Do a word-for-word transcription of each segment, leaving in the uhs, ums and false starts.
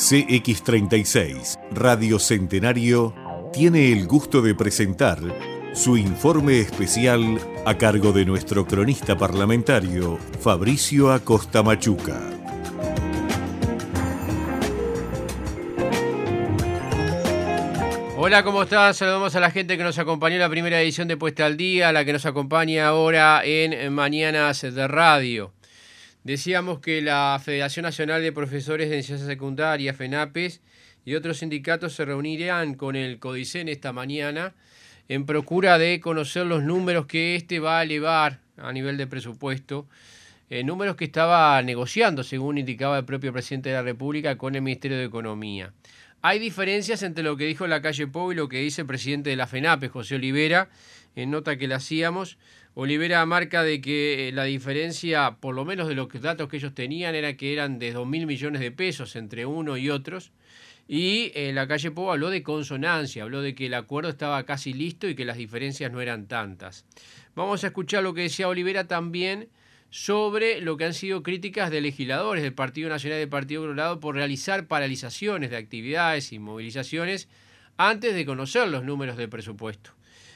C X treinta y seis, Radio Centenario, tiene el gusto de presentar su informe especial a cargo de nuestro cronista parlamentario, Fabricio Acosta Machuca. Hola, ¿cómo están? Saludamos a la gente que nos acompañó en la primera edición de Puesta al Día, a la que nos acompaña ahora en Mañanas de Radio. Decíamos que la Federación Nacional de Profesores de Enseñanza Secundaria, FENAPES, y otros sindicatos se reunirán con el CODICEN esta mañana en procura de conocer los números que este va a elevar a nivel de presupuesto, eh, números que estaba negociando, según indicaba el propio presidente de la República, con el Ministerio de Economía. Hay diferencias entre lo que dijo Lacalle Pou y lo que dice el presidente de la FENAPES, José Olivera, en nota que le hacíamos. Olivera marca de que la diferencia, por lo menos de los datos que ellos tenían, era que eran de dos mil millones de pesos entre uno y otros. Y eh, Lacalle Pou habló de consonancia, habló de que el acuerdo estaba casi listo y que las diferencias no eran tantas. Vamos a escuchar lo que decía Olivera también sobre lo que han sido críticas de legisladores del Partido Nacional y del Partido Colorado por realizar paralizaciones de actividades y movilizaciones antes de conocer los números del presupuesto.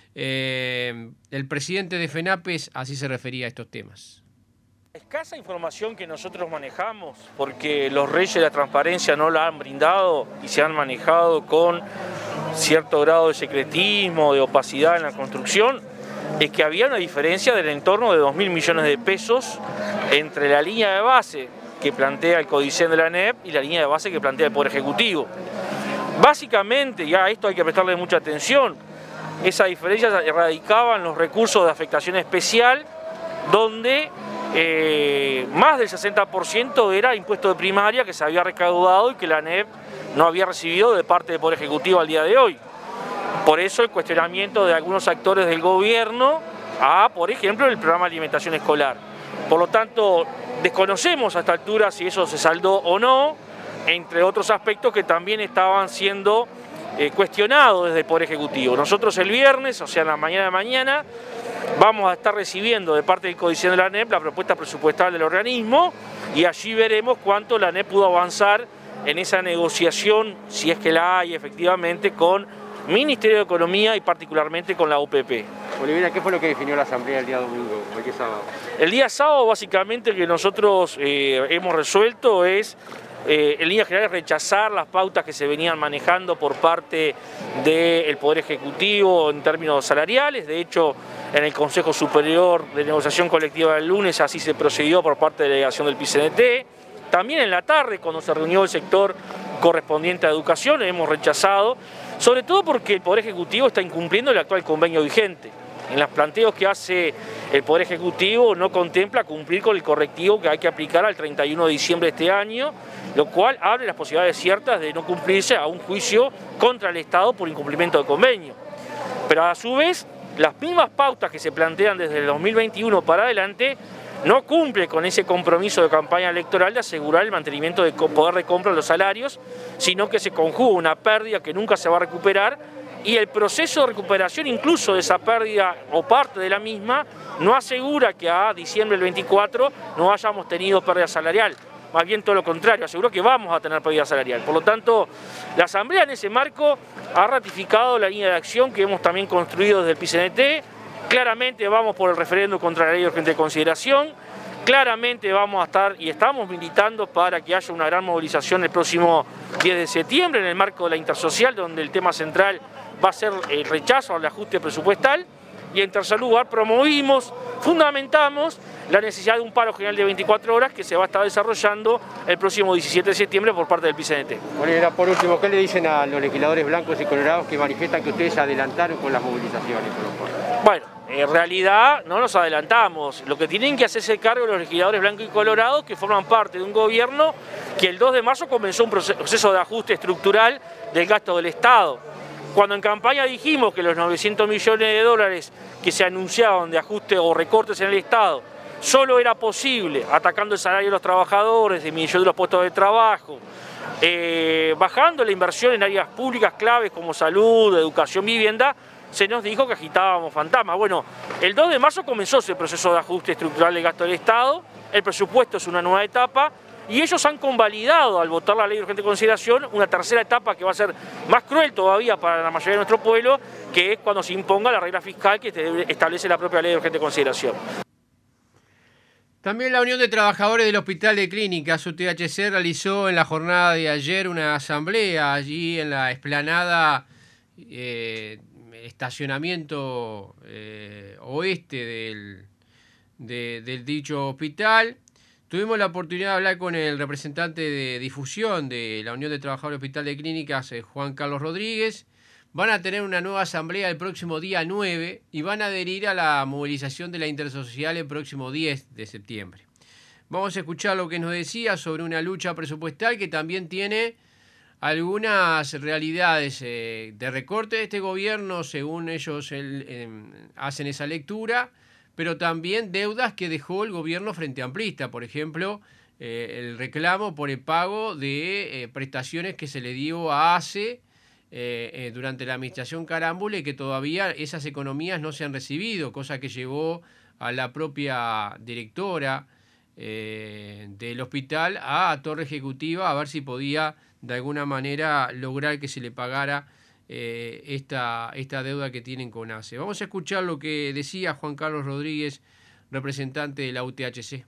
Eh, el presidente de FENAPES así se refería a estos temas. Escasa información que nosotros manejamos, porque los reyes de la transparencia no la han brindado y se han manejado con cierto grado de secretismo, de opacidad en la construcción, es que había una diferencia del entorno de dos mil millones de pesos entre la línea de base que plantea el CODICEN de la ANEP y la línea de base que plantea el Poder Ejecutivo. Básicamente, y a esto hay que prestarle mucha atención, esa diferencia radicaba en los recursos de afectación especial, donde eh, más del sesenta por ciento era impuesto de primaria que se había recaudado y que la ANEP no había recibido de parte del Poder Ejecutivo al día de hoy. Por eso el cuestionamiento de algunos actores del gobierno a, por ejemplo, el programa de alimentación escolar. Por lo tanto, desconocemos a esta altura si eso se saldó o no, entre otros aspectos que también estaban siendo eh, cuestionados desde el Poder Ejecutivo. Nosotros el viernes, o sea, en la mañana de mañana, vamos a estar recibiendo de parte del CODICEN de la ANEP la propuesta presupuestal del organismo y allí veremos cuánto la ANEP pudo avanzar en esa negociación, si es que la hay efectivamente, con Ministerio de Economía y particularmente con la O P P. Olivera, ¿qué fue lo que definió la Asamblea el día domingo, el día sábado? El día sábado básicamente que nosotros eh, hemos resuelto es, eh, en líneas generales, rechazar las pautas que se venían manejando por parte del Poder Ejecutivo en términos salariales. De hecho, en el Consejo Superior de Negociación Colectiva del lunes así se procedió por parte de la delegación del P I C N T. También en la tarde, cuando se reunió el sector correspondiente a educación, hemos rechazado, sobre todo porque el Poder Ejecutivo está incumpliendo el actual convenio vigente. En los planteos que hace el Poder Ejecutivo no contempla cumplir con el correctivo que hay que aplicar al treinta y uno de diciembre de este año, lo cual abre las posibilidades ciertas de no cumplirse a un juicio contra el Estado por incumplimiento del convenio. Pero a su vez, las mismas pautas que se plantean desde el dos mil veintiuno para adelante no cumple con ese compromiso de campaña electoral de asegurar el mantenimiento del poder de compra de los salarios, sino que se conjuga una pérdida que nunca se va a recuperar y el proceso de recuperación incluso de esa pérdida o parte de la misma no asegura que a diciembre del veinticuatro no hayamos tenido pérdida salarial. Más bien todo lo contrario, aseguró que vamos a tener pérdida salarial. Por lo tanto, la Asamblea en ese marco ha ratificado la línea de acción que hemos también construido desde el P I C N T. Claramente vamos por el referéndum contra la ley de urgente consideración, claramente vamos a estar y estamos militando para que haya una gran movilización el próximo diez de septiembre en el marco de la intersocial, donde el tema central va a ser el rechazo al ajuste presupuestal. Y en tercer lugar promovimos, fundamentamos la necesidad de un paro general de veinticuatro horas que se va a estar desarrollando el próximo diecisiete de septiembre por parte del P I C N T. Bueno, por último, ¿qué le dicen a los legisladores blancos y colorados que manifiestan que ustedes se adelantaron con las movilizaciones? Bueno, en realidad no nos adelantamos. Lo que tienen que hacerse cargo los legisladores blancos y colorados que forman parte de un gobierno que el dos de marzo comenzó un proceso de ajuste estructural del gasto del Estado. Cuando en campaña dijimos que los novecientos millones de dólares que se anunciaban de ajuste o recortes en el Estado solo era posible atacando el salario de los trabajadores, disminuyendo los puestos de trabajo, eh, bajando la inversión en áreas públicas claves como salud, educación, vivienda, se nos dijo que agitábamos fantasmas. Bueno, el dos de marzo comenzó ese proceso de ajuste estructural del gasto del Estado, el presupuesto es una nueva etapa, y ellos han convalidado, al votar la ley de urgente consideración, una tercera etapa que va a ser más cruel todavía para la mayoría de nuestro pueblo, que es cuando se imponga la regla fiscal que establece la propia ley de urgente consideración. También la Unión de Trabajadores del Hospital de Clínicas, U T H C, realizó en la jornada de ayer una asamblea allí en la explanada eh, estacionamiento eh, oeste del, de, del dicho hospital. Tuvimos la oportunidad de hablar con el representante de difusión de la Unión de Trabajadores del Hospital de Clínicas, eh, Juan Carlos Rodríguez. Van a tener una nueva asamblea el próximo día nueve y van a adherir a la movilización de la Intersocial el próximo diez de septiembre. Vamos a escuchar lo que nos decía sobre una lucha presupuestal que también tiene algunas realidades eh, de recorte de este gobierno, según ellos el, eh, hacen esa lectura, pero también deudas que dejó el gobierno frente amplista. Por ejemplo, eh, el reclamo por el pago de eh, prestaciones que se le dio a ACE eh, eh, durante la administración Carámbula y que todavía esas economías no se han recibido, cosa que llevó a la propia directora eh, del hospital a Torre Ejecutiva a ver si podía de alguna manera lograr que se le pagara Eh, esta, esta deuda que tienen con ACE. Vamos a escuchar lo que decía Juan Carlos Rodríguez, representante de la U T H C.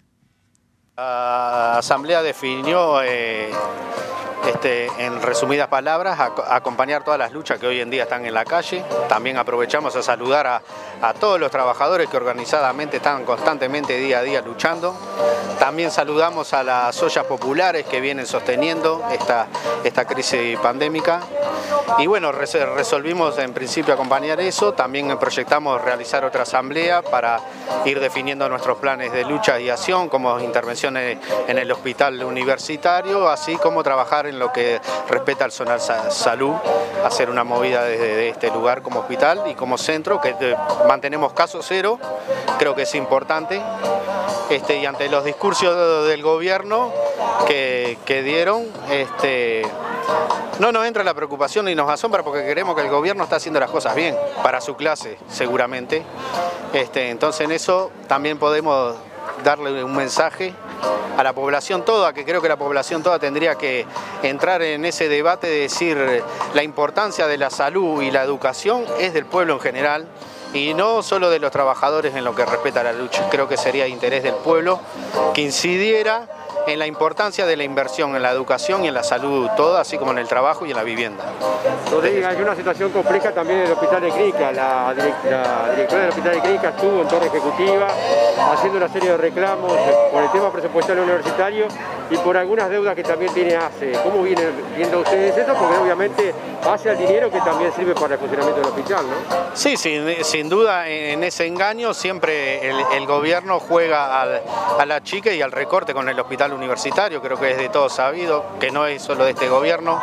La Asamblea definió, eh, este, en resumidas palabras, a, a acompañar todas las luchas que hoy en día están en la calle. También aprovechamos a saludar a, a todos los trabajadores que organizadamente están constantemente día a día luchando. También saludamos a las ollas populares que vienen sosteniendo esta, esta crisis pandémica. Y bueno, resolvimos en principio acompañar eso. También proyectamos realizar otra asamblea para ir definiendo nuestros planes de lucha y acción, como intervenciones en el hospital universitario, así como trabajar en lo que respecta al Zonal Salud, hacer una movida desde este lugar como hospital y como centro, que mantenemos caso cero, creo que es importante. Este, y ante los discursos del gobierno que, que dieron, este, no nos entra la preocupación y nos asombra porque creemos que el gobierno está haciendo las cosas bien, para su clase seguramente. Este, entonces en eso también podemos darle un mensaje a la población toda, que creo que la población toda tendría que entrar en ese debate de decir la importancia de la salud y la educación es del pueblo en general, y no solo de los trabajadores en lo que respecta a la lucha. Creo que sería interés del pueblo que incidiera en la importancia de la inversión en la educación y en la salud toda, así como en el trabajo y en la vivienda. Rodríguez, hay una situación compleja también en el Hospital de Clínicas. La, direct, la directora del Hospital de Clínicas estuvo en Torre Ejecutiva haciendo una serie de reclamos por el tema presupuestario universitario y por algunas deudas que también tiene ACE. ¿Cómo vienen viendo ustedes esto? Porque obviamente hace el dinero que también sirve para el funcionamiento del hospital, ¿no? Sí, sin, sin duda en ese engaño siempre el, el gobierno juega al, a la chica y al recorte con el hospital universitario. Creo que es de todo sabido, que no es solo de este gobierno,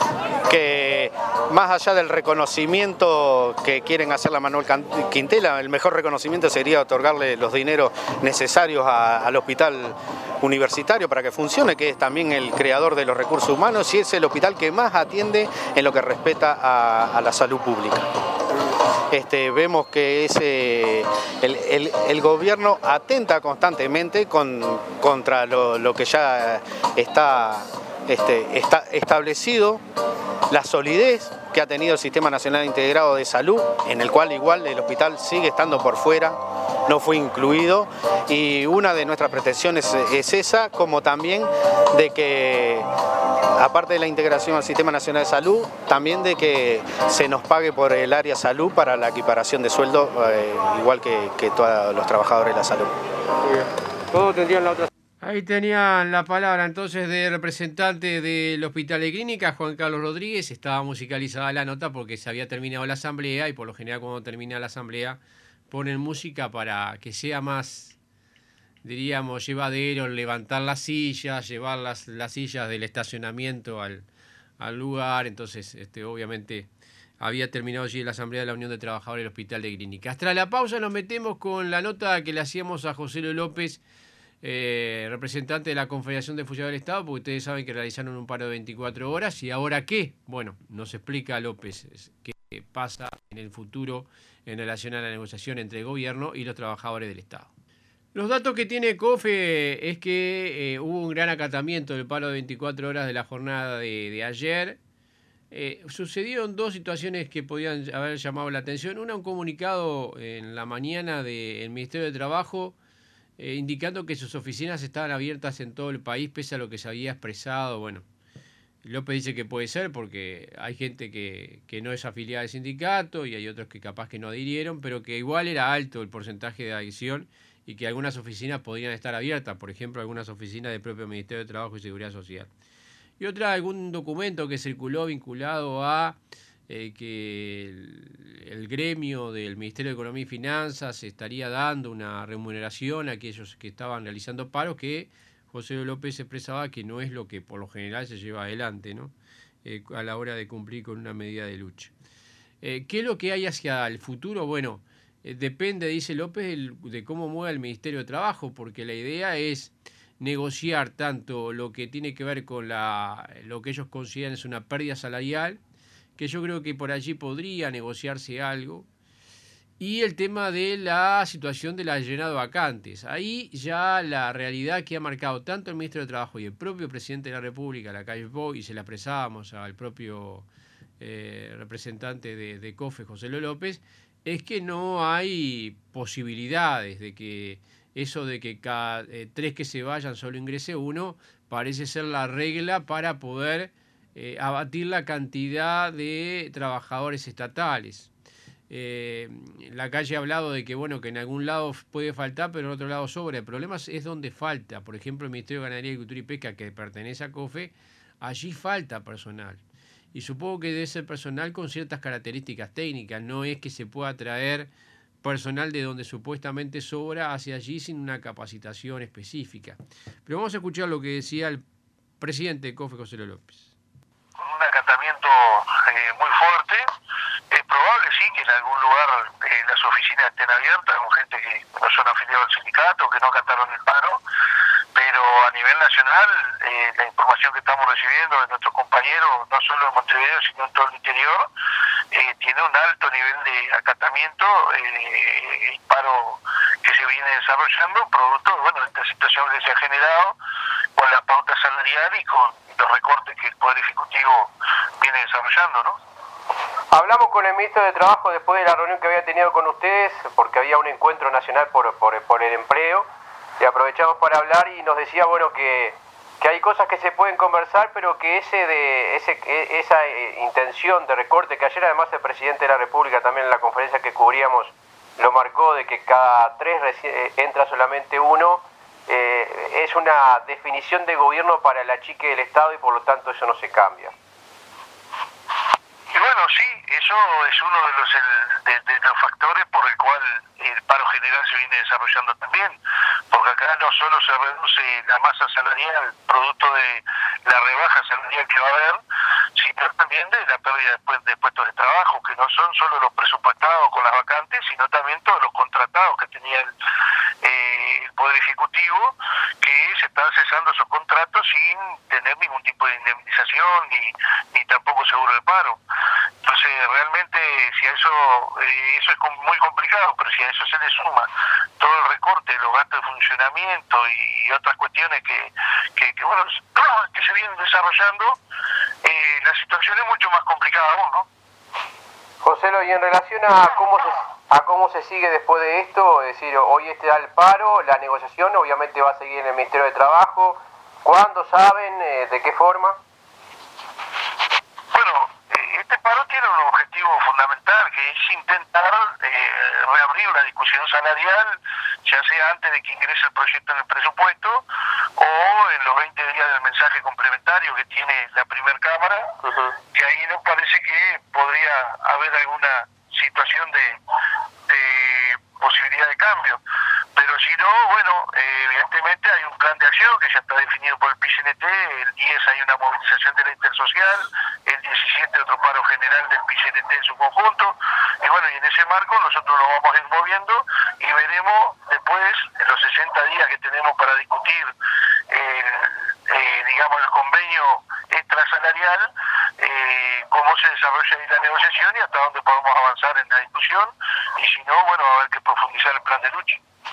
que más allá del reconocimiento que quieren hacer la Manuel Quintela, el mejor reconocimiento sería otorgarle los dineros necesarios a, al hospital universitario para que funcione, que es también el creador de los recursos humanos y es el hospital que más atiende en lo que respecta a, a la salud pública. Este, vemos que ese, el, el, el gobierno atenta constantemente con, contra lo, lo que ya está, este, está establecido, la solidez que ha tenido el Sistema Nacional Integrado de Salud, en el cual igual el hospital sigue estando por fuera, no fue incluido, y una de nuestras pretensiones es esa, como también de que, aparte de la integración al Sistema Nacional de Salud, también de que se nos pague por el área salud para la equiparación de sueldo, eh, igual que, que todos los trabajadores de la salud. Muy bien. ¿Cómo tendrían la otra? Ahí tenían la palabra entonces del representante del Hospital de Clínicas, Juan Carlos Rodríguez. Estaba musicalizada la nota porque se había terminado la asamblea y por lo general cuando termina la asamblea ponen música para que sea más, diríamos, llevadero, levantar las sillas, llevar las, las sillas del estacionamiento al, al lugar. Entonces, este, obviamente, había terminado allí la asamblea de la Unión de Trabajadores del Hospital de Clínicas. Tras la pausa nos metemos con la nota que le hacíamos a José López, Eh, representante de la Confederación de Funcionarios del Estado, porque ustedes saben que realizaron un paro de veinticuatro horas. ¿Y ahora qué? Bueno, nos explica López. ¿Qué? pasa en el futuro en relación a la negociación entre el gobierno y los trabajadores del Estado. Los datos que tiene COFE es que eh, hubo un gran acatamiento del paro de veinticuatro horas de la jornada de, de ayer. Eh, sucedieron dos situaciones que podían haber llamado la atención. Una, un comunicado en la mañana del Ministerio de Trabajo eh, indicando que sus oficinas estaban abiertas en todo el país pese a lo que se había expresado. Bueno, López dice que puede ser porque hay gente que, que no es afiliada al sindicato y hay otros que capaz que no adhirieron, pero que igual era alto el porcentaje de adhesión y que algunas oficinas podrían estar abiertas, por ejemplo, algunas oficinas del propio Ministerio de Trabajo y Seguridad Social. Y otra, algún documento que circuló vinculado a eh, que el, el gremio del Ministerio de Economía y Finanzas estaría dando una remuneración a aquellos que estaban realizando paros, que José López expresaba que no es lo que por lo general se lleva adelante, ¿no? Eh, a la hora de cumplir con una medida de lucha. Eh, ¿Qué es lo que hay hacia el futuro? Bueno, eh, depende, dice López, el, de cómo mueva el Ministerio de Trabajo, porque la idea es negociar tanto lo que tiene que ver con la, lo que ellos consideran es una pérdida salarial, que yo creo que por allí podría negociarse algo, y el tema de la situación de la llenada de vacantes. Ahí ya la realidad que ha marcado tanto el Ministro de Trabajo y el propio Presidente de la República, Lacalle Pou, y se la expresábamos al propio eh, representante de, de COFE, José López, es que no hay posibilidades de que eso de que cada eh, tres que se vayan solo ingrese uno, parece ser la regla para poder eh, abatir la cantidad de trabajadores estatales. Eh, Lacalle ha hablado de que bueno que en algún lado puede faltar, pero en otro lado sobra. El problema es donde falta. Por ejemplo, el Ministerio de Ganadería, Agricultura y Pesca, que pertenece a COFE, allí falta personal. Y supongo que debe ser personal con ciertas características técnicas. No es que se pueda traer personal de donde supuestamente sobra hacia allí sin una capacitación específica. Pero vamos a escuchar lo que decía el presidente de COFE, José López. Con un acatamiento eh, muy fuerte. Es probable, sí, que en algún lugar eh, las oficinas estén abiertas con gente que no son afiliados al sindicato, que no acataron el paro, pero a nivel nacional eh, la información que estamos recibiendo de nuestros compañeros, no solo en Montevideo, sino en todo el interior, eh, tiene un alto nivel de acatamiento, eh, el paro que se viene desarrollando, producto bueno, de esta situación que se ha generado con la pauta salarial y con los recortes que el Poder Ejecutivo viene desarrollando, ¿no? Hablamos con el ministro de Trabajo después de la reunión que había tenido con ustedes, porque había un encuentro nacional por, por, por el empleo, y aprovechamos para hablar y nos decía bueno que, que hay cosas que se pueden conversar, pero que ese de ese esa intención de recorte, que ayer además el presidente de la República también en la conferencia que cubríamos lo marcó, de que cada tres entra solamente uno, eh, es una definición de gobierno para el achique del Estado y por lo tanto eso no se cambia. Y bueno, sí, eso es uno de los, el, de, de los factores por el cual el paro general se viene desarrollando también, porque acá no solo se reduce la masa salarial producto de la rebaja salarial que va a haber, sino también de la pérdida de, de puestos de trabajo, que no son solo los presupuestados con las vacantes, sino también todos los contratados que tenía el, eh, el Poder Ejecutivo, que se están cesando esos contratos sin tener ningún tipo de indemnización ni, ni tampoco seguro de paro. Entonces realmente si a eso eh, eso es muy complicado, pero si a eso se le suma todo el recorte de los gastos de funcionamiento y otras cuestiones que, que, que bueno que se vienen desarrollando, eh, la situación es mucho más complicada aún, ¿no? José, y en relación a cómo se a cómo se sigue después de esto, es decir, hoy está el paro, la negociación obviamente va a seguir en el Ministerio de Trabajo. ¿Cuándo saben? Eh, ¿De qué forma? Bueno, este paro tiene un objetivo fundamental, que es intentar eh, reabrir la discusión salarial, ya sea antes de que ingrese el proyecto en el presupuesto o en los veinte días del mensaje complementario que tiene la primera Cámara, uh-huh. que ahí nos parece que podría haber alguna situación de, de posibilidad de cambio. Pero si no, bueno, eh, evidentemente hay un plan de acción que ya está definido por el P I C N T, el diez hay una movilización de la Intersocial, el diecisiete otro paro general del P I C N T en su conjunto, y bueno, y en ese marco nosotros lo vamos a ir moviendo y veremos después, en los sesenta días que tenemos para discutir el, eh, digamos, el convenio extrasalarial, eh, cómo cómo se desarrolla ahí la negociación y hasta dónde podemos avanzar en la discusión, y si no, bueno, va a haber que profundizar el plan de lucha.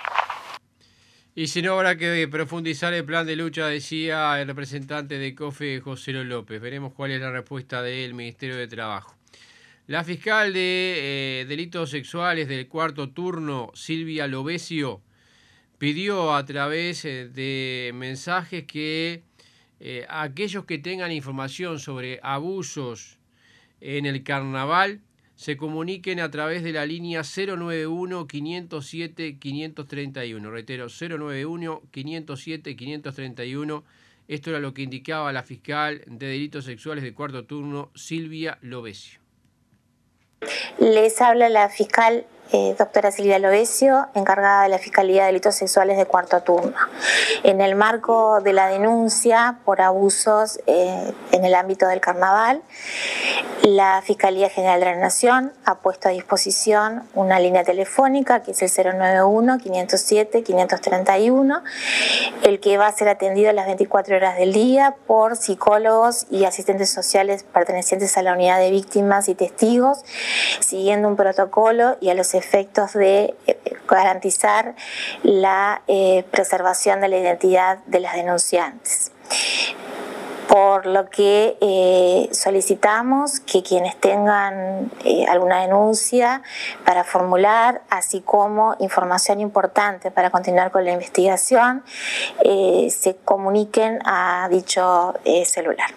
Y si no, habrá que profundizar el plan de lucha, decía el representante de COFE, José López. Veremos cuál es la respuesta del Ministerio de Trabajo. La fiscal de eh, delitos sexuales del cuarto turno, Silvia Lovesio, pidió a través de mensajes que eh, aquellos que tengan información sobre abusos en el carnaval se comuniquen a través de la línea cero nueve uno, quinientos siete, quinientos treinta y uno. Reitero, cero nueve uno, quinientos siete, quinientos treinta y uno. Esto era lo que indicaba la fiscal de delitos sexuales del cuarto turno, Silvia Lovesio. Les habla la fiscal eh, doctora Silvia Lovesio, encargada de la Fiscalía de Delitos Sexuales de cuarto turno. En el marco de la denuncia por abusos eh, en el ámbito del carnaval, la Fiscalía General de la Nación ha puesto a disposición una línea telefónica que es el cero nueve uno, quinientos siete, quinientos treinta y uno, el que va a ser atendido las veinticuatro horas del día por psicólogos y asistentes sociales pertenecientes a la unidad de víctimas y testigos, siguiendo un protocolo y a los efectos de eh, garantizar la eh, preservación de la identidad de las denunciantes. Por lo que eh, solicitamos que quienes tengan eh, alguna denuncia para formular, así como información importante para continuar con la investigación, eh, se comuniquen a dicho eh, celular.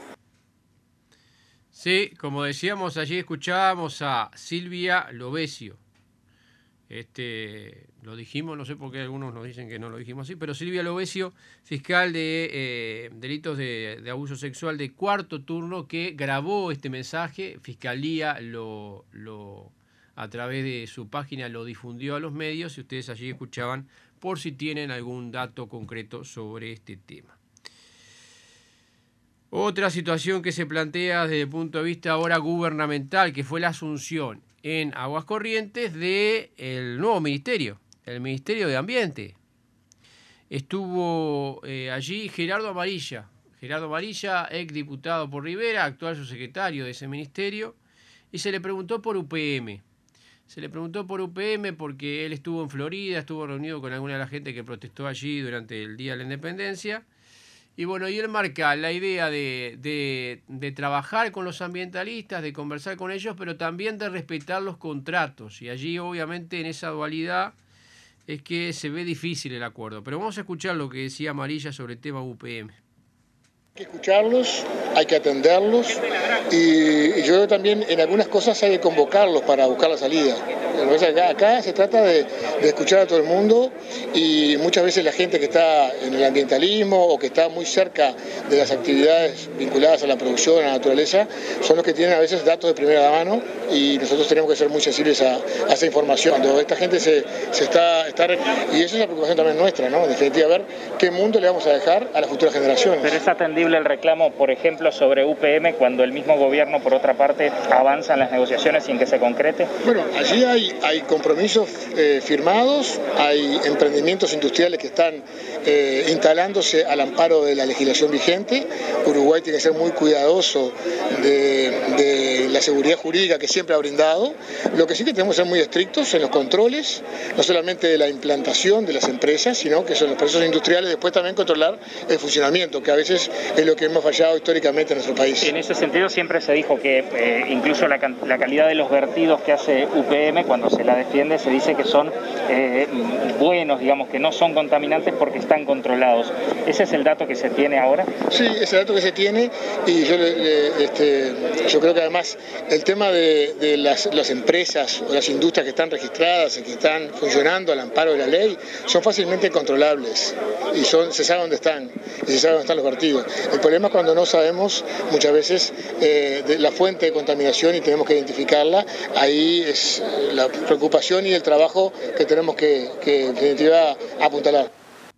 Sí, como decíamos, allí escuchábamos a Silvia Lovesio. Este, lo dijimos, no sé por qué algunos nos dicen que no lo dijimos así, pero Silvia Lovesio, fiscal de eh, delitos de, de abuso sexual de cuarto turno, que grabó este mensaje. Fiscalía lo, lo a través de su página lo difundió a los medios y ustedes allí escuchaban por si tienen algún dato concreto sobre este tema. Otra situación que se plantea desde el punto de vista ahora gubernamental, que fue la asunción en Aguas Corrientes del nuevo ministerio, el Ministerio de Ambiente. Estuvo eh, allí Gerardo Amarilla, Gerardo Amarilla, ex diputado por Rivera, actual subsecretario de ese ministerio, y se le preguntó por U P M. Se le preguntó por U P M porque él estuvo en Florida, estuvo reunido con alguna de la gente que protestó allí durante el Día de la Independencia. Y bueno, y él marca la idea de, de, de trabajar con los ambientalistas, de conversar con ellos, pero también de respetar los contratos. Y allí, obviamente, en esa dualidad es que se ve difícil el acuerdo. Pero vamos a escuchar lo que decía Amarilla sobre el tema U P M. Hay que escucharlos, hay que atenderlos y, y yo creo también en algunas cosas hay que convocarlos para buscar la salida. Acá, acá se trata de, de escuchar a todo el mundo y muchas veces la gente que está en el ambientalismo o que está muy cerca de las actividades vinculadas a la producción, a la naturaleza, son los que tienen a veces datos de primera mano y nosotros tenemos que ser muy sensibles a, a esa información. Cuando esta gente se, se está, está... Y esa es la preocupación también nuestra, ¿no? En definitiva, ver qué mundo le vamos a dejar a las futuras generaciones. Pero es atendible el reclamo, por ejemplo, sobre U P M cuando el mismo gobierno, por otra parte, avanza en las negociaciones sin que se concrete. Bueno, allí hay, hay compromisos eh, firmados, hay emprendimientos industriales que están eh, instalándose al amparo de la legislación vigente. Uruguay tiene que ser muy cuidadoso de, de la seguridad jurídica que siempre ha brindado. Lo que sí que tenemos que ser muy estrictos en los controles, no solamente de la implantación de las empresas, sino que son los procesos industriales, después también controlar el funcionamiento, que a veces es lo que hemos fallado históricamente en nuestro país. En ese sentido siempre se dijo que eh, incluso la, la calidad de los vertidos que hace U P M, cuando se la defiende, se dice que son eh, buenos, digamos, que no son contaminantes porque están controlados. ¿Ese es el dato que se tiene ahora? Sí, ese es el dato que se tiene y yo, este, yo creo que además el tema de, de las, las empresas o las industrias que están registradas y que están funcionando al amparo de la ley son fácilmente controlables y son, se sabe dónde están y se sabe dónde están los vertidos. El problema es cuando no sabemos muchas veces eh, de la fuente de contaminación y tenemos que identificarla. Ahí es la preocupación y el trabajo que tenemos que, que en definitiva, apuntalar.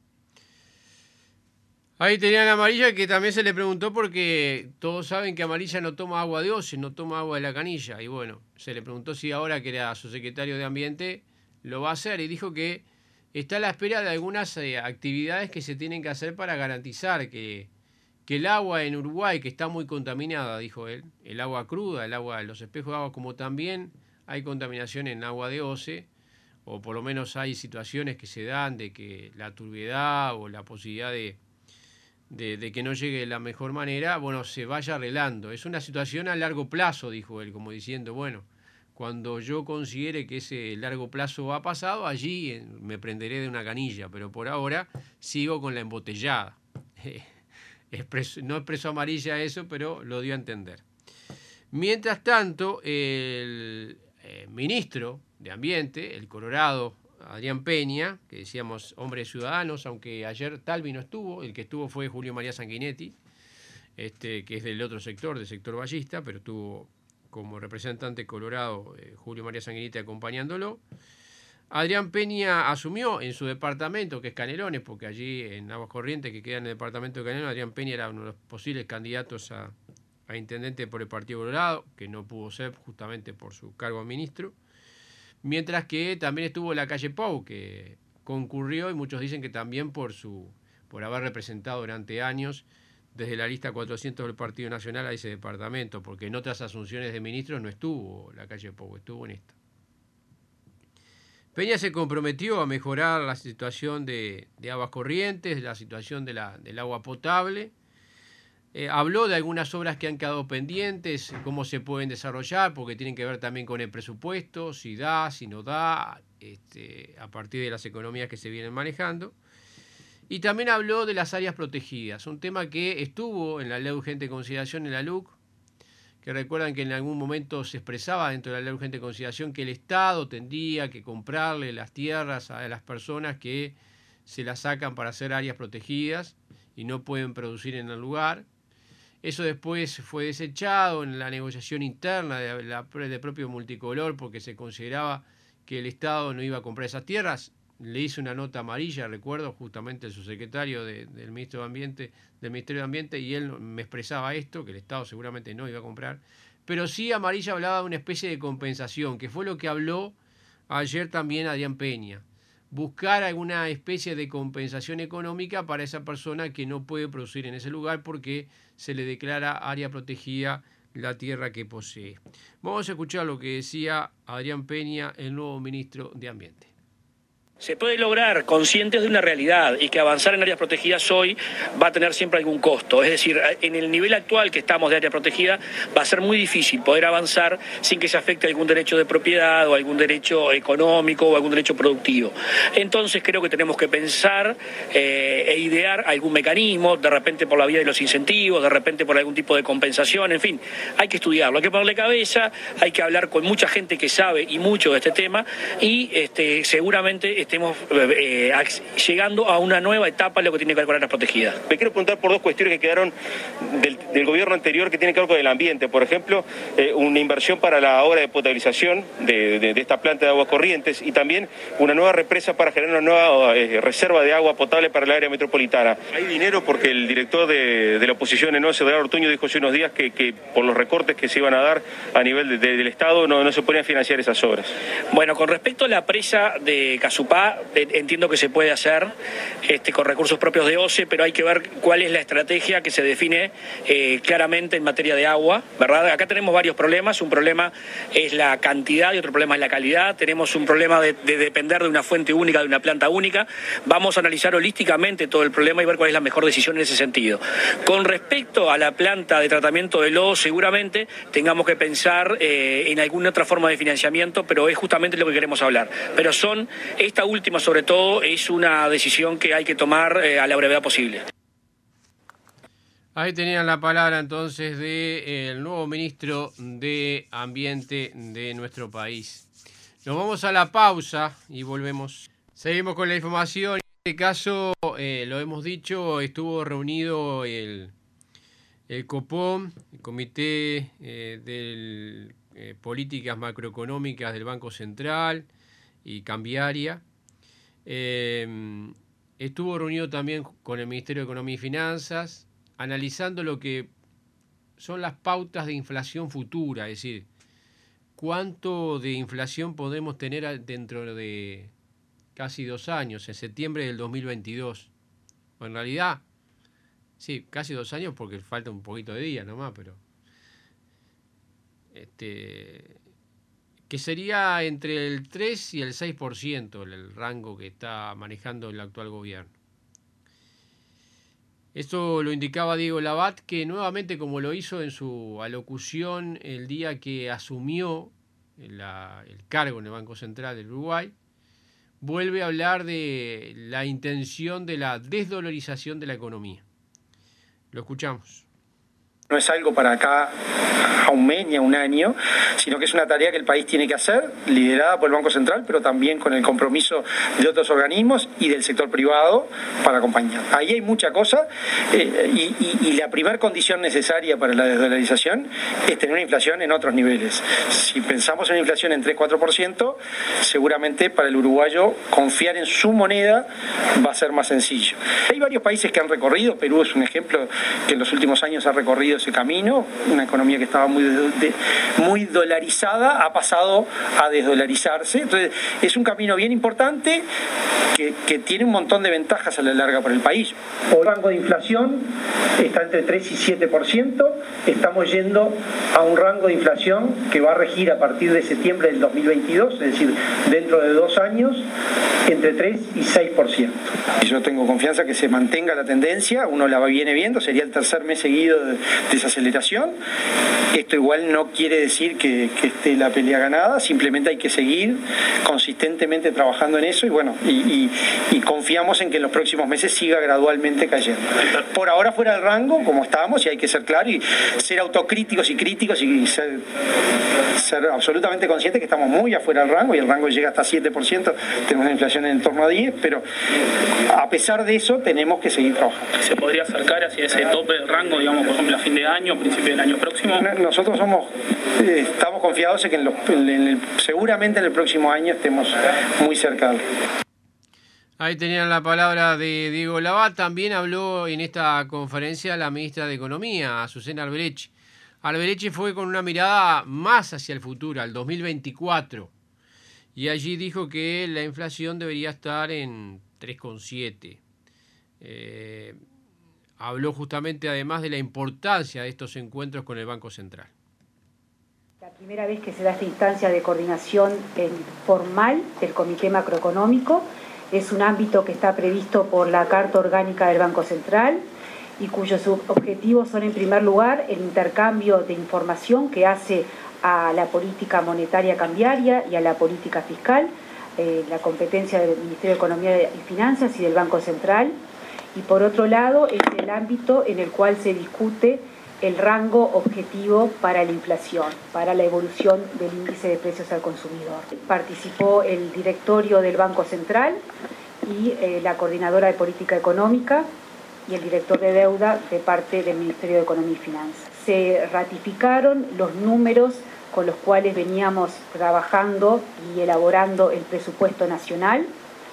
Ahí tenían a Amarilla, que también se le preguntó porque todos saben que Amarilla no toma agua de Oce, no toma agua de la canilla. Y bueno, se le preguntó si ahora que era su secretario de Ambiente lo va a hacer y dijo que está a la espera de algunas eh, actividades que se tienen que hacer para garantizar que, que el agua en Uruguay, que está muy contaminada, dijo él, el agua cruda, el agua, los espejos de agua, como también hay contaminación en agua de O C E, o por lo menos hay situaciones que se dan de que la turbiedad o la posibilidad de, de, de que no llegue de la mejor manera, bueno, se vaya arreglando. Es una situación a largo plazo, dijo él, como diciendo, bueno, cuando yo considere que ese largo plazo ha pasado, allí me prenderé de una canilla, pero por ahora sigo con la embotellada. Expreso, no expresó amarilla eso, pero lo dio a entender. Mientras tanto, el eh, ministro de Ambiente, el colorado Adrián Peña, que decíamos hombre de Ciudadanos, aunque ayer Talvi no estuvo, el que estuvo fue Julio María Sanguinetti, este, que es del otro sector, del sector ballista, pero estuvo como representante colorado eh, Julio María Sanguinetti acompañándolo. Adrián Peña asumió en su departamento, que es Canelones, porque allí en Aguas Corrientes, que queda en el departamento de Canelones, Adrián Peña era uno de los posibles candidatos a, a intendente por el Partido Colorado, que no pudo ser justamente por su cargo de ministro. Mientras que también estuvo la calle Pou, que concurrió, y muchos dicen que también por, su, por haber representado durante años desde la lista cuatrocientos del Partido Nacional a ese departamento, porque en otras asunciones de ministros no estuvo la calle Pou, estuvo en esta. Peña se comprometió a mejorar la situación de, de Aguas Corrientes, la situación de la, del agua potable. Eh, habló de algunas obras que han quedado pendientes, cómo se pueden desarrollar, porque tienen que ver también con el presupuesto, si da, si no da, este, a partir de las economías que se vienen manejando. Y también habló de las áreas protegidas, un tema que estuvo en la Ley Urgente de Consideración en la L U C, que recuerdan que en algún momento se expresaba dentro de la Ley Urgente de Consideración que el Estado tendría que comprarle las tierras a las personas que se las sacan para hacer áreas protegidas y no pueden producir en el lugar. Eso después fue desechado en la negociación interna de la, de propio Multicolor, porque se consideraba que el Estado no iba a comprar esas tierras. Le hice una nota amarilla, recuerdo, justamente el subsecretario de, del, ministro de Ambiente, del Ministerio de Ambiente, y él me expresaba esto, que el Estado seguramente no iba a comprar. Pero sí amarilla hablaba de una especie de compensación, que fue lo que habló ayer también Adrián Peña. Buscar alguna especie de compensación económica para esa persona que no puede producir en ese lugar porque se le declara área protegida la tierra que posee. Vamos a escuchar lo que decía Adrián Peña, el nuevo ministro de Ambiente. Se puede lograr conscientes de una realidad y que avanzar en áreas protegidas hoy va a tener siempre algún costo. Es decir, en el nivel actual que estamos de área protegida va a ser muy difícil poder avanzar sin que se afecte algún derecho de propiedad o algún derecho económico o algún derecho productivo. Entonces creo que tenemos que pensar eh, e idear algún mecanismo, de repente por la vía de los incentivos, de repente por algún tipo de compensación, en fin, hay que estudiarlo, hay que ponerle cabeza, hay que hablar con mucha gente que sabe y mucho de este tema y este, seguramente estemos eh, llegando a una nueva etapa en lo que tiene que ver con áreas protegidas. Me quiero preguntar por dos cuestiones que quedaron del, del gobierno anterior que tienen que ver con el ambiente. Por ejemplo, eh, una inversión para la obra de potabilización de, de, de esta planta de Aguas Corrientes y también una nueva represa para generar una nueva eh, reserva de agua potable para el área metropolitana. Hay dinero porque el director de, de la oposición en Oce, Edgardo Ortuño, dijo hace unos días que, que por los recortes que se iban a dar a nivel de, de, del Estado no, no se podían financiar esas obras. Bueno, con respecto a la presa de Casupá, entiendo que se puede hacer este, con recursos propios de Oce, pero hay que ver cuál es la estrategia que se define eh, claramente en materia de agua, ¿verdad? Acá tenemos varios problemas, un problema es la cantidad y otro problema es la calidad, tenemos un problema de, de depender de una fuente única, de una planta única, vamos a analizar holísticamente todo el problema y ver cuál es la mejor decisión en ese sentido. Con respecto a la planta de tratamiento de lodo, seguramente tengamos que pensar eh, en alguna otra forma de financiamiento, pero es justamente lo que queremos hablar. Pero son esta última, sobre todo, es una decisión que hay que tomar eh, a la brevedad posible. Ahí tenían la palabra entonces del de, eh, nuevo ministro de Ambiente de nuestro país. Nos vamos a la pausa y volvemos. Seguimos con la información. En este caso, eh, lo hemos dicho, estuvo reunido el, el COPOM, el Comité eh, de eh, Políticas Macroeconómicas del Banco Central y Cambiaria. Eh, estuvo reunido también con el Ministerio de Economía y Finanzas, analizando lo que son las pautas de inflación futura, es decir, cuánto de inflación podemos tener dentro de casi dos años, en septiembre del dos mil veintidós. En realidad, Sí, casi dos años porque falta un poquito de día nomás, pero... Este, que sería entre el tres y el seis por ciento el rango que está manejando el actual gobierno. Esto lo indicaba Diego Labat, que nuevamente, como lo hizo en su alocución el día que asumió la, el cargo en el Banco Central del Uruguay, vuelve a hablar de la intención de la desdolarización de la economía. Lo escuchamos. No es algo para acá a un mes ni a un año, sino que es una tarea que el país tiene que hacer, liderada por el Banco Central, pero también con el compromiso de otros organismos y del sector privado para acompañar. Ahí hay mucha cosa eh, y, y, y la primera condición necesaria para la desdolarización es tener una inflación en otros niveles. Si pensamos en una inflación en tres a cuatro por ciento, seguramente para el uruguayo confiar en su moneda va a ser más sencillo. Hay varios países que han recorrido, Perú es un ejemplo que en los últimos años ha recorrido ese camino, una economía que estaba muy, de, muy dolarizada ha pasado a desdolarizarse, entonces es un camino bien importante que, que tiene un montón de ventajas a la larga para el país. El rango de inflación está entre tres y siete por ciento, estamos yendo a un rango de inflación que va a regir a partir de septiembre del dos mil veintidós, es decir, dentro de dos años, entre tres y seis por ciento. Y yo tengo confianza que se mantenga la tendencia, uno la viene viendo, sería el tercer mes seguido de desaceleración. Esto igual no quiere decir que, que esté la pelea ganada, simplemente hay que seguir consistentemente trabajando en eso y bueno, y, y, y confiamos en que en los próximos meses siga gradualmente cayendo. Por ahora fuera del rango, como estábamos, y hay que ser claro y ser autocríticos y críticos y ser, ser absolutamente conscientes que estamos muy afuera del rango y el rango llega hasta siete por ciento, tenemos una inflación en torno a diez por ciento, pero a pesar de eso tenemos que seguir trabajando. ¿Se podría acercar hacia ese tope del rango, digamos, por ejemplo, a fin de año, principio del año próximo? Nosotros somos, eh, estamos confiados en que en los, en el, seguramente en el próximo año estemos muy cerca. Ahí tenían la palabra de Diego Labat. También habló en esta conferencia la ministra de Economía, Azucena Arbeleche. Arbeleche fue con una mirada más hacia el futuro, al dos mil veinticuatro. Y allí dijo que la inflación debería estar en tres coma siete. Eh, habló justamente además de la importancia de estos encuentros con el Banco Central. La primera vez que se da esta instancia de coordinación formal del Comité Macroeconómico es un ámbito que está previsto por la Carta Orgánica del Banco Central y cuyos objetivos son en primer lugar el intercambio de información que hace a la política monetaria cambiaria y a la política fiscal, eh, la competencia del Ministerio de Economía y Finanzas y del Banco Central. Y por otro lado es el ámbito en el cual se discute el rango objetivo para la inflación, para la evolución del índice de precios al consumidor. Participó el directorio del Banco Central y eh, la coordinadora de política económica y el director de deuda de parte del Ministerio de Economía y Finanzas. Se ratificaron los números con los cuales veníamos trabajando y elaborando el presupuesto nacional,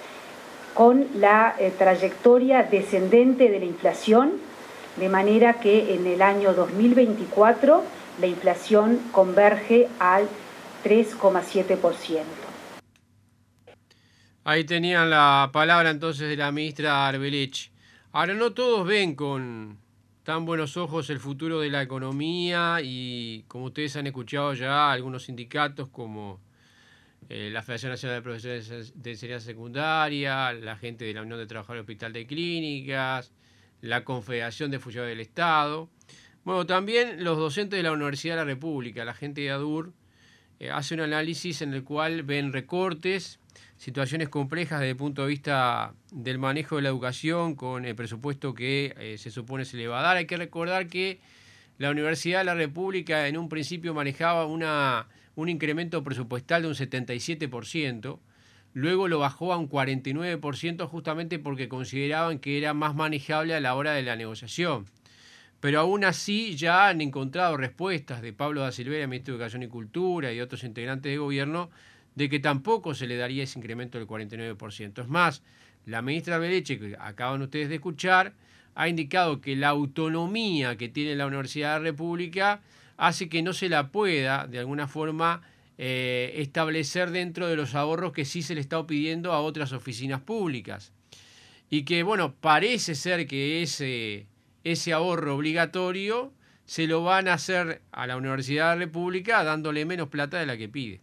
con la eh, trayectoria descendente de la inflación, de manera que en el año dos mil veinticuatro la inflación converge al tres coma siete por ciento. Ahí tenían la palabra entonces de la ministra Arbeleche. Ahora, no todos ven con tan buenos ojos el futuro de la economía y, como ustedes han escuchado ya, algunos sindicatos como Eh, la Federación Nacional de Profesores de Enseñanza Secundaria, la gente de la Unión de Trabajadores del Hospital de Clínicas, la Confederación de Funcionarios del Estado. Bueno, también los docentes de la Universidad de la República, la gente de ADUR, eh, hace un análisis en el cual ven recortes, situaciones complejas desde el punto de vista del manejo de la educación con el presupuesto que eh, se supone se le va a dar. Hay que recordar que la Universidad de la República en un principio manejaba una... un incremento presupuestal de un setenta y siete por ciento, luego lo bajó a un cuarenta y nueve por ciento justamente porque consideraban que era más manejable a la hora de la negociación. Pero aún así ya han encontrado respuestas de Pablo da Silveira, ministro de Educación y Cultura, y otros integrantes de gobierno, de que tampoco se le daría ese incremento del cuarenta y nueve por ciento. Es más, la ministra Arbeleche, que acaban ustedes de escuchar, ha indicado que la autonomía que tiene la Universidad de la República hace que no se la pueda, de alguna forma, eh, establecer dentro de los ahorros que sí se le está pidiendo a otras oficinas públicas. Y que, bueno, parece ser que ese, ese ahorro obligatorio se lo van a hacer a la Universidad de la República dándole menos plata de la que pide.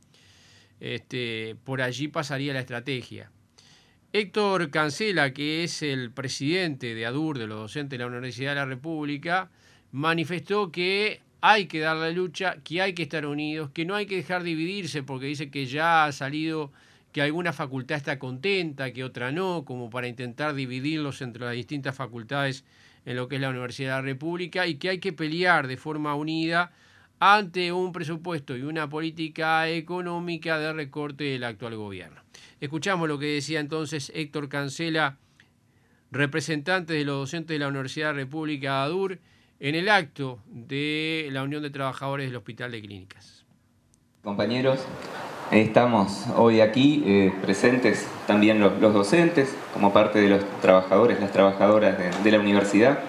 Este, por allí pasaría la estrategia. Héctor Cancela, que es el presidente de ADUR, de los docentes de la Universidad de la República, manifestó que hay que dar la lucha, que hay que estar unidos, que no hay que dejar dividirse, porque dice que ya ha salido que alguna facultad está contenta, que otra no, como para intentar dividirlos entre las distintas facultades en lo que es la Universidad de la República, y que hay que pelear de forma unida ante un presupuesto y una política económica de recorte del actual gobierno. Escuchamos lo que decía entonces Héctor Cancela, representante de los docentes de la Universidad de la República, ADUR, en el acto de la Unión de Trabajadores del Hospital de Clínicas. Compañeros, estamos hoy aquí eh, presentes también los, los docentes, como parte de los trabajadores, las trabajadoras de, de la universidad.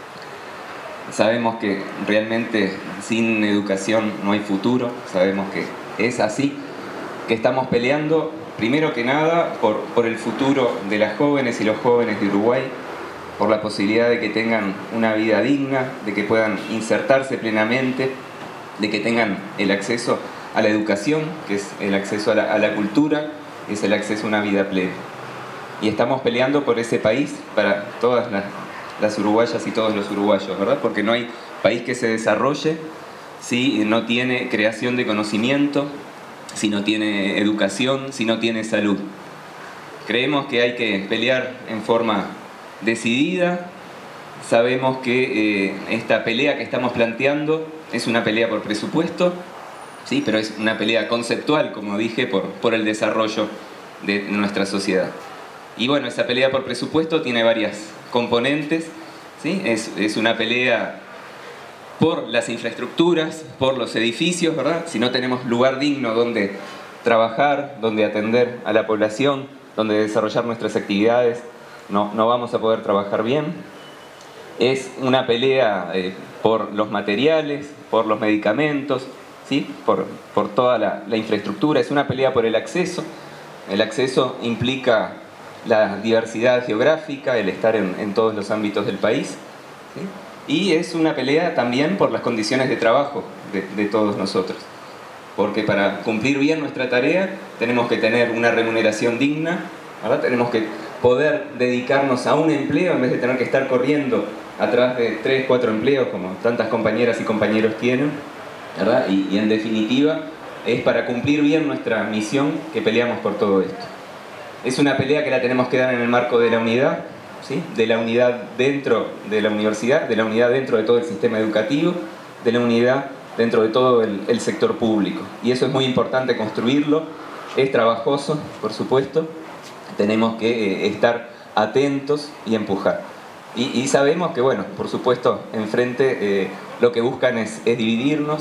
Sabemos que realmente sin educación no hay futuro, sabemos que es así, que estamos peleando primero que nada por, por el futuro de las jóvenes y los jóvenes de Uruguay, por la posibilidad de que tengan una vida digna, de que puedan insertarse plenamente, de que tengan el acceso a la educación, que es el acceso a la, a la cultura, es el acceso a una vida plena. Y estamos peleando por ese país para todas las, las uruguayas y todos los uruguayos, ¿verdad? Porque no hay país que se desarrolle si no tiene creación de conocimiento, si no tiene educación, si no tiene salud. Creemos que hay que pelear en forma decidida. Sabemos que eh, esta pelea que estamos planteando es una pelea por presupuesto, sí, pero es una pelea conceptual, como dije, por, por el desarrollo de nuestra sociedad. Y bueno, esa pelea por presupuesto tiene varias componentes, ¿sí? Es, es una pelea por las infraestructuras, por los edificios, ¿verdad? Si no tenemos lugar digno donde trabajar, donde atender a la población, donde desarrollar nuestras actividades, no, no vamos a poder trabajar bien. Es una pelea eh, por los materiales, por los medicamentos, ¿sí? por, por toda la, la infraestructura. Es una pelea por el acceso. El acceso implica la diversidad geográfica, el estar en, en todos los ámbitos del país, ¿sí? Y es una pelea también por las condiciones de trabajo de, de todos nosotros. Porque para cumplir bien nuestra tarea tenemos que tener una remuneración digna, ¿verdad? Tenemos que poder dedicarnos a un empleo en vez de tener que estar corriendo atrás de tres, cuatro empleos como tantas compañeras y compañeros tienen, ¿verdad? Y, y en definitiva es para cumplir bien nuestra misión que peleamos por todo esto. Es una pelea que la tenemos que dar en el marco de la unidad, ¿sí? De la unidad dentro de la universidad, de la unidad dentro de todo el sistema educativo, de la unidad dentro de todo el, el sector público. Y eso es muy importante construirlo, es trabajoso, por supuesto, tenemos que eh, estar atentos y empujar. Y, y sabemos que, bueno, por supuesto, enfrente eh, lo que buscan es, es dividirnos.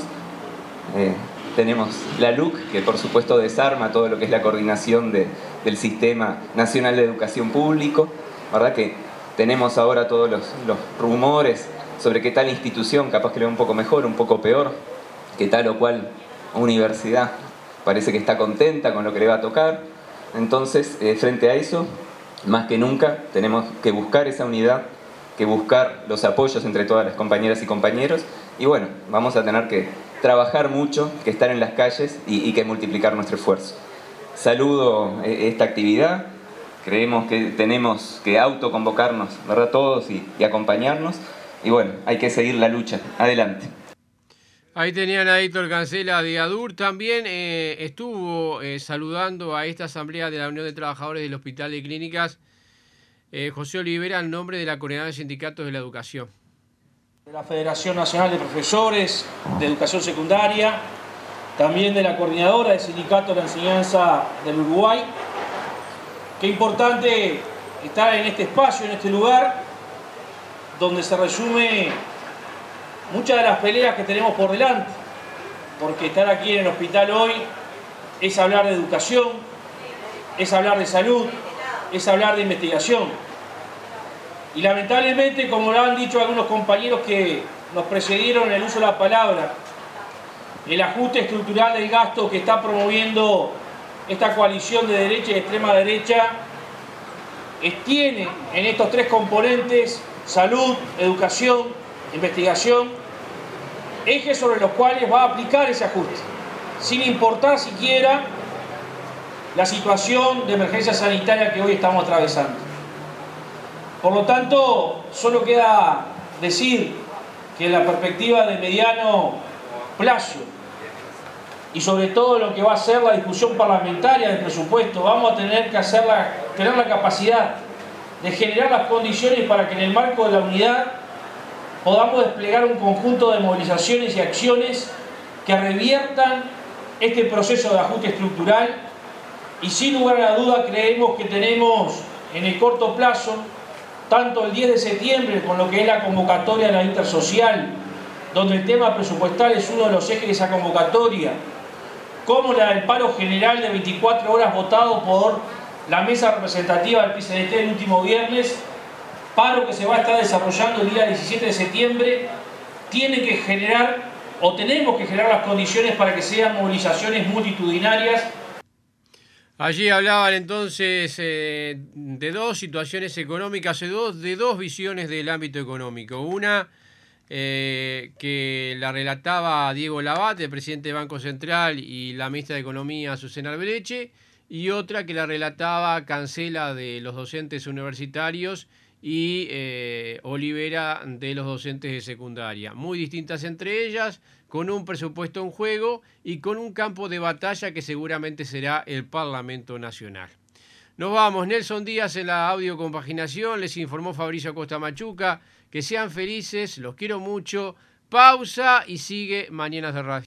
Eh, tenemos la L U C, que por supuesto desarma todo lo que es la coordinación de, del Sistema Nacional de Educación Público, ¿verdad? Que tenemos ahora todos los, los rumores sobre qué tal institución capaz que le va un poco mejor, un poco peor, que tal o cual universidad parece que está contenta con lo que le va a tocar. Entonces, eh, frente a eso, más que nunca tenemos que buscar esa unidad, que buscar los apoyos entre todas las compañeras y compañeros, y bueno, vamos a tener que trabajar mucho, que estar en las calles y, y que multiplicar nuestro esfuerzo. Saludo eh, esta actividad. Creemos que tenemos que autoconvocarnos, ¿verdad? Todos y, y acompañarnos. Y bueno, hay que seguir la lucha. Adelante. Ahí tenían a Héctor Cancela de ADUR. También eh, estuvo eh, saludando a esta asamblea de la Unión de Trabajadores del Hospital de Clínicas eh, José Olivera en nombre de la Coordinadora de Sindicatos de la Educación. De la Federación Nacional de Profesores de Educación Secundaria, también de la Coordinadora de Sindicatos de la Enseñanza del Uruguay. Qué importante estar en este espacio, en este lugar, donde se resume muchas de las peleas que tenemos por delante, porque estar aquí en el hospital hoy es hablar de educación, es hablar de salud, es hablar de investigación. Y lamentablemente, como lo han dicho algunos compañeros que nos precedieron en el uso de la palabra, el ajuste estructural del gasto que está promoviendo esta coalición de derecha y extrema derecha tiene en estos tres componentes salud, educación, investigación, ejes sobre los cuales va a aplicar ese ajuste, sin importar siquiera la situación de emergencia sanitaria que hoy estamos atravesando. Por lo tanto, solo queda decir que en la perspectiva de mediano plazo y sobre todo lo que va a ser la discusión parlamentaria del presupuesto, vamos a tener que hacerla, tener la capacidad de generar las condiciones para que en el marco de la unidad podamos desplegar un conjunto de movilizaciones y acciones que reviertan este proceso de ajuste estructural, y sin lugar a la duda creemos que tenemos en el corto plazo, tanto el diez de septiembre con lo que es la convocatoria de la intersocial, donde el tema presupuestal es uno de los ejes de esa convocatoria, como la del paro general de veinticuatro horas votado por la mesa representativa del P C D T el último viernes, paro que se va a estar desarrollando el día diecisiete de septiembre, tiene que generar, o tenemos que generar las condiciones para que sean movilizaciones multitudinarias. Allí hablaban entonces eh, de dos situaciones económicas, de dos, de dos visiones del ámbito económico. Una eh, que la relataba Diego Labat, el presidente del Banco Central, y la ministra de Economía, Susana Albreche, y otra que la relataba Cancela, de los docentes universitarios, y eh, Olivera, de los docentes de secundaria. Muy distintas entre ellas, con un presupuesto en juego y con un campo de batalla que seguramente será el Parlamento Nacional. Nos vamos. Nelson Díaz en la audio compaginación. Les informó Fabricio Acosta Machuca. Que sean felices, los quiero mucho. Pausa y sigue Mañanas de Radio.